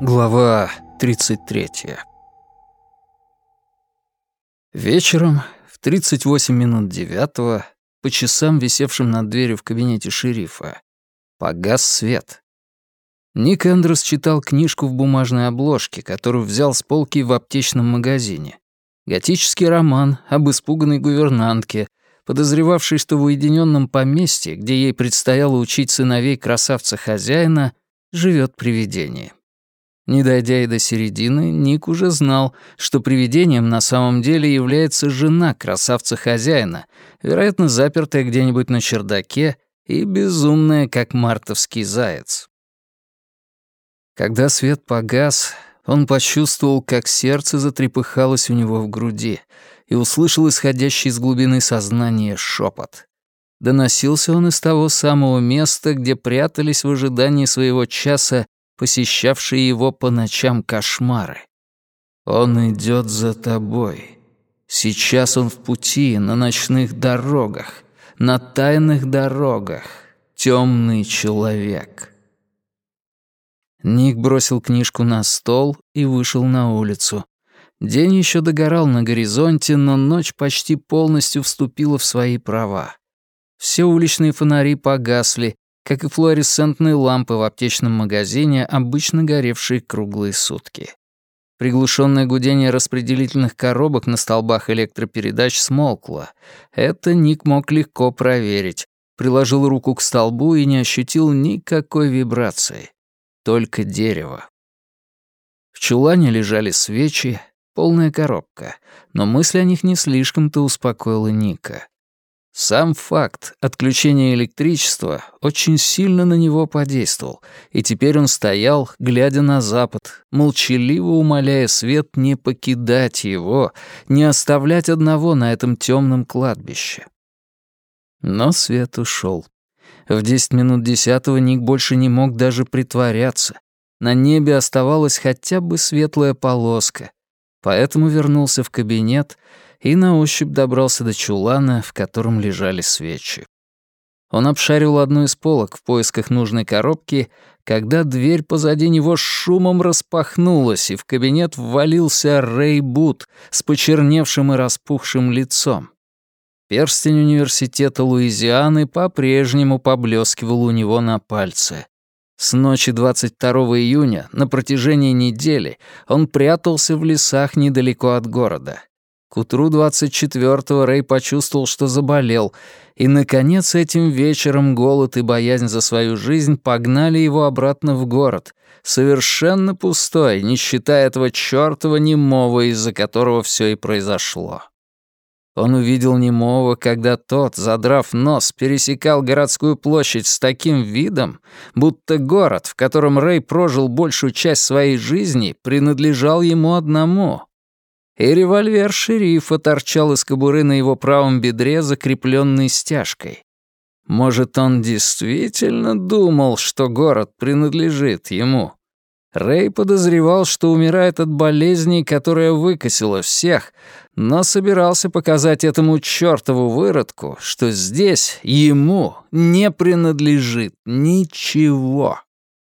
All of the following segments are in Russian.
Глава 33. Вечером в 38 минут 9 по часам, висевшим над дверью в кабинете шерифа, погас свет. Ник Эндрюс читал книжку в бумажной обложке, которую взял с полки в аптечном магазине. Готический роман об испуганной гувернантке, подозревавшей, что в уединенном поместье, где ей предстояло учить сыновей красавца-хозяина, живет привидение. Не дойдя и до середины, Ник уже знал, что привидением на самом деле является жена красавца-хозяина, вероятно, запертая где-нибудь на чердаке и безумная, как мартовский заяц. Когда свет погас, он почувствовал, как сердце затрепыхалось у него в груди, и услышал исходящий из глубины сознания шепот. Доносился он из того самого места, где прятались в ожидании своего часа посещавшие его по ночам кошмары. «Он идет за тобой. Сейчас он в пути, на ночных дорогах, на тайных дорогах. Темный человек». Ник бросил книжку на стол и вышел на улицу. День еще догорал на горизонте, но ночь почти полностью вступила в свои права. Все уличные фонари погасли, как и флуоресцентные лампы в аптечном магазине, обычно горевшие круглые сутки. Приглушенное гудение распределительных коробок на столбах электропередач смолкло. Это Ник мог легко проверить. Приложил руку к столбу и не ощутил никакой вибрации. Только дерево. В чулане лежали свечи, полная коробка, но мысль о них не слишком-то успокоила Ника. Сам факт отключения электричества очень сильно на него подействовал, и теперь он стоял, глядя на запад, молчаливо умоляя свет не покидать его, не оставлять одного на этом темном кладбище. Но свет ушел. В 10 минут 10 Ник больше не мог даже притворяться. На небе оставалась хотя бы светлая полоска, поэтому вернулся в кабинет и на ощупь добрался до чулана, в котором лежали свечи. Он обшарил одну из полок в поисках нужной коробки, когда дверь позади него с шумом распахнулась, и в кабинет ввалился Рэй Бут с почерневшим и распухшим лицом. Перстень университета Луизианы по-прежнему поблескивал у него на пальце. С ночи 22 июня на протяжении недели он прятался в лесах недалеко от города. К утру 24-го Рэй почувствовал, что заболел, и, наконец, этим вечером голод и боязнь за свою жизнь погнали его обратно в город, совершенно пустой, не считая этого чёртова немого, из-за которого всё и произошло. Он увидел немого, когда тот, задрав нос, пересекал городскую площадь с таким видом, будто город, в котором Рэй прожил большую часть своей жизни, принадлежал ему одному. И револьвер шерифа торчал из кобуры на его правом бедре, закрепленный стяжкой. Может, он действительно думал, что город принадлежит ему? Рэй подозревал, что умирает от болезни, которая выкосила всех, но собирался показать этому чёртову выродку, что здесь ему не принадлежит ничего.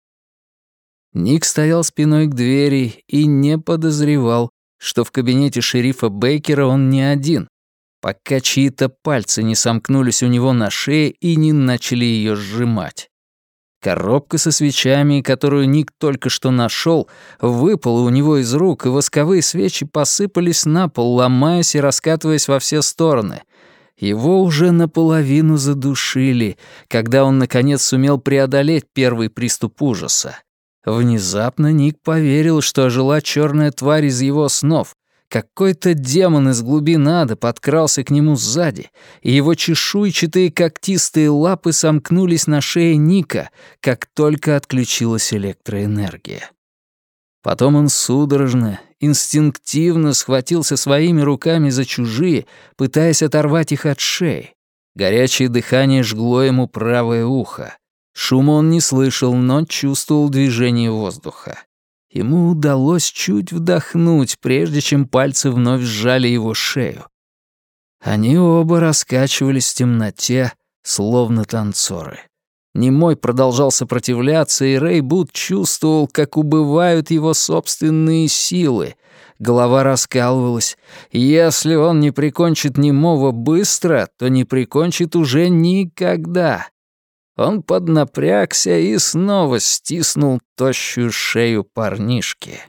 Ник стоял спиной к двери и не подозревал, что в кабинете шерифа Бейкера он не один, пока чьи-то пальцы не сомкнулись у него на шее и не начали ее сжимать. Коробка со свечами, которую Ник только что нашел, выпала у него из рук, и восковые свечи посыпались на пол, ломаясь и раскатываясь во все стороны. Его уже наполовину задушили, когда он, наконец, сумел преодолеть первый приступ ужаса. Внезапно Ник поверил, что ожила черная тварь из его снов. Какой-то демон из глубин ада подкрался к нему сзади, и его чешуйчатые когтистые лапы сомкнулись на шее Ника, как только отключилась электроэнергия. Потом он судорожно, инстинктивно схватился своими руками за чужие, пытаясь оторвать их от шеи. Горячее дыхание жгло ему правое ухо. Шума он не слышал, но чувствовал движение воздуха. Ему удалось чуть вдохнуть, прежде чем пальцы вновь сжали его шею. Они оба раскачивались в темноте, словно танцоры. Немой продолжал сопротивляться, и Рэй Бут чувствовал, как убывают его собственные силы. Голова раскалывалась. Если он не прикончит Немого быстро, то не прикончит уже никогда. Он поднапрягся и снова стиснул тощую шею парнишки.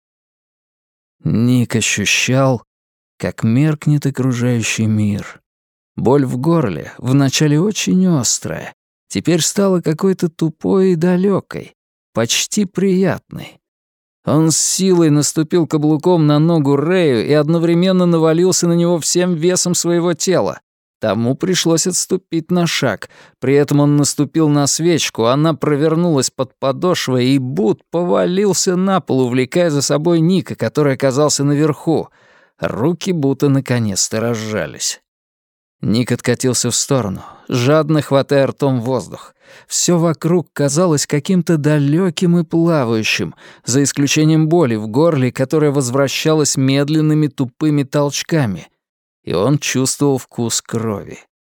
Ник ощущал, как меркнет окружающий мир. Боль в горле, вначале очень острая, теперь стала какой-то тупой и далекой, почти приятной. Он с силой наступил каблуком на ногу Рэю и одновременно навалился на него всем весом своего тела. Тому пришлось отступить на шаг. При этом он наступил на свечку, она провернулась под подошвой, и Бут повалился на пол, увлекая за собой Ника, который оказался наверху. Руки Бута наконец-то разжались. Ник откатился в сторону, жадно хватая ртом воздух. Все вокруг казалось каким-то далеким и плавающим, за исключением боли в горле, которая возвращалась медленными тупыми толчками, и он чувствовал вкус крови.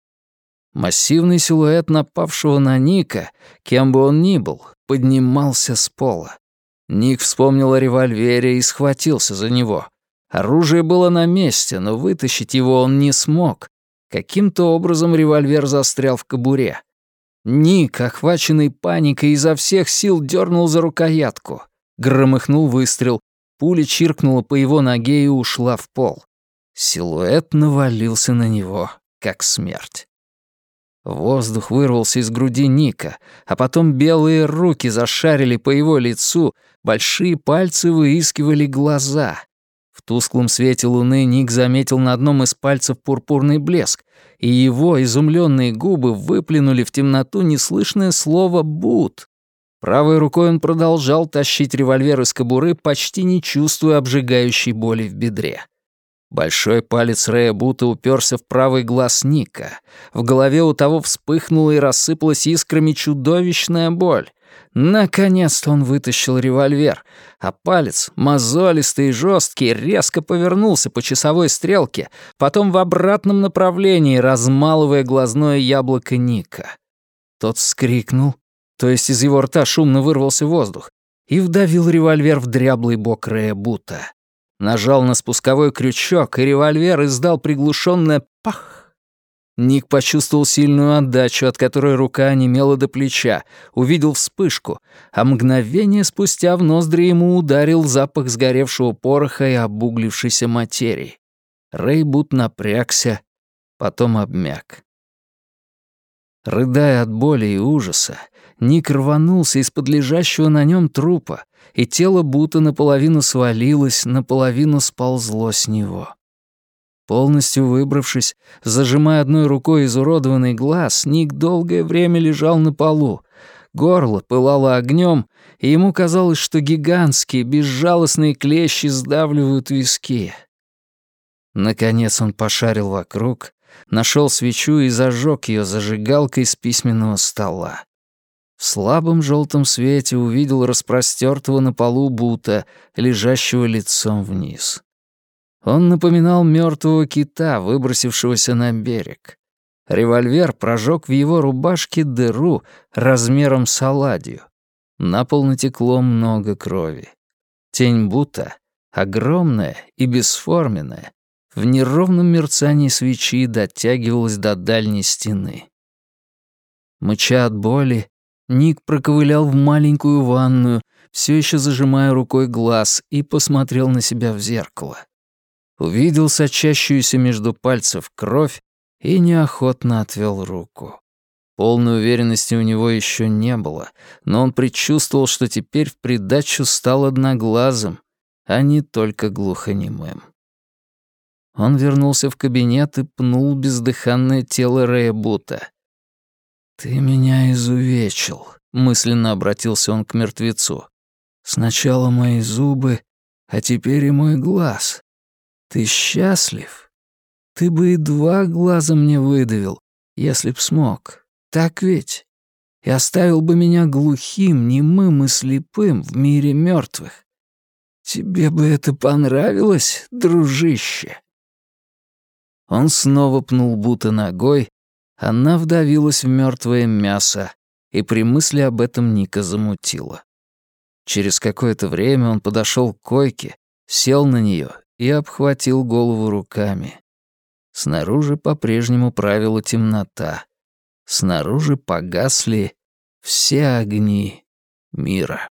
Массивный силуэт напавшего на Ника, кем бы он ни был, поднимался с пола. Ник вспомнил о револьвере и схватился за него. Оружие было на месте, но вытащить его он не смог. Каким-то образом револьвер застрял в кобуре. Ник, охваченный паникой, изо всех сил дернул за рукоятку. Громыхнул выстрел, пуля чиркнула по его ноге и ушла в пол. Силуэт навалился на него, как смерть. Воздух вырвался из груди Ника, а потом белые руки зашарили по его лицу, большие пальцы выискивали глаза. В тусклом свете луны Ник заметил на одном из пальцев пурпурный блеск, и его изумленные губы выплюнули в темноту неслышное слово «Бут». Правой рукой он продолжал тащить револьвер из кобуры, почти не чувствуя обжигающей боли в бедре. Большой палец Рэя Бута уперся в правый глаз Ника. В голове у того вспыхнула и рассыпалась искрами чудовищная боль. Наконец-то он вытащил револьвер, а палец, мозолистый и жесткий, резко повернулся по часовой стрелке, потом в обратном направлении, размалывая глазное яблоко Ника. Тот вскрикнул, то есть из его рта шумно вырвался воздух, и вдавил револьвер в дряблый бок Рэя Бута. Нажал на спусковой крючок, и револьвер издал приглушенное «пах». Ник почувствовал сильную отдачу, от которой рука онемела до плеча, увидел вспышку, а мгновение спустя в ноздри ему ударил запах сгоревшего пороха и обуглившейся материи. Рэй Бут напрягся, потом обмяк. Рыдая от боли и ужаса, Ник рванулся из-под лежащего на нем трупа, и тело Бута наполовину свалилось, наполовину сползло с него. Полностью выбравшись, зажимая одной рукой изуродованный глаз, Ник долгое время лежал на полу. Горло пылало огнем, и ему казалось, что гигантские, безжалостные клещи сдавливают виски. Наконец он пошарил вокруг, нашел свечу и зажег ее зажигалкой с письменного стола. В слабом желтом свете увидел распростертого на полу Бута, лежащего лицом вниз. Он напоминал мертвого кита, выбросившегося на берег. Револьвер прожег в его рубашке дыру размером с оладью. На пол натекло много крови. Тень Бута, огромная и бесформенная, в неровном мерцании свечи дотягивалась до дальней стены. Мыча от боли, Ник проковылял в маленькую ванную, все еще зажимая рукой глаз, и посмотрел на себя в зеркало. Увидел сочащуюся между пальцев кровь и неохотно отвел руку. Полной уверенности у него еще не было, но он предчувствовал, что теперь в придачу стал одноглазым, а не только глухонемым. Он вернулся в кабинет и пнул бездыханное тело Рэя Бута. «Ты меня изувечил», — мысленно обратился он к мертвецу. «Сначала мои зубы, а теперь и мой глаз. Ты счастлив? Ты бы и 2 глаза мне выдавил, если б смог. Так ведь? И оставил бы меня глухим, немым и слепым в мире мертвых. Тебе бы это понравилось, дружище?» Он снова пнул Бута ногой, она вдавилась в мертвое мясо и при мысли об этом Ника замутило. Через какое-то время он подошел к койке, сел на нее и обхватил голову руками. Снаружи по-прежнему правила темнота. Снаружи погасли все огни мира.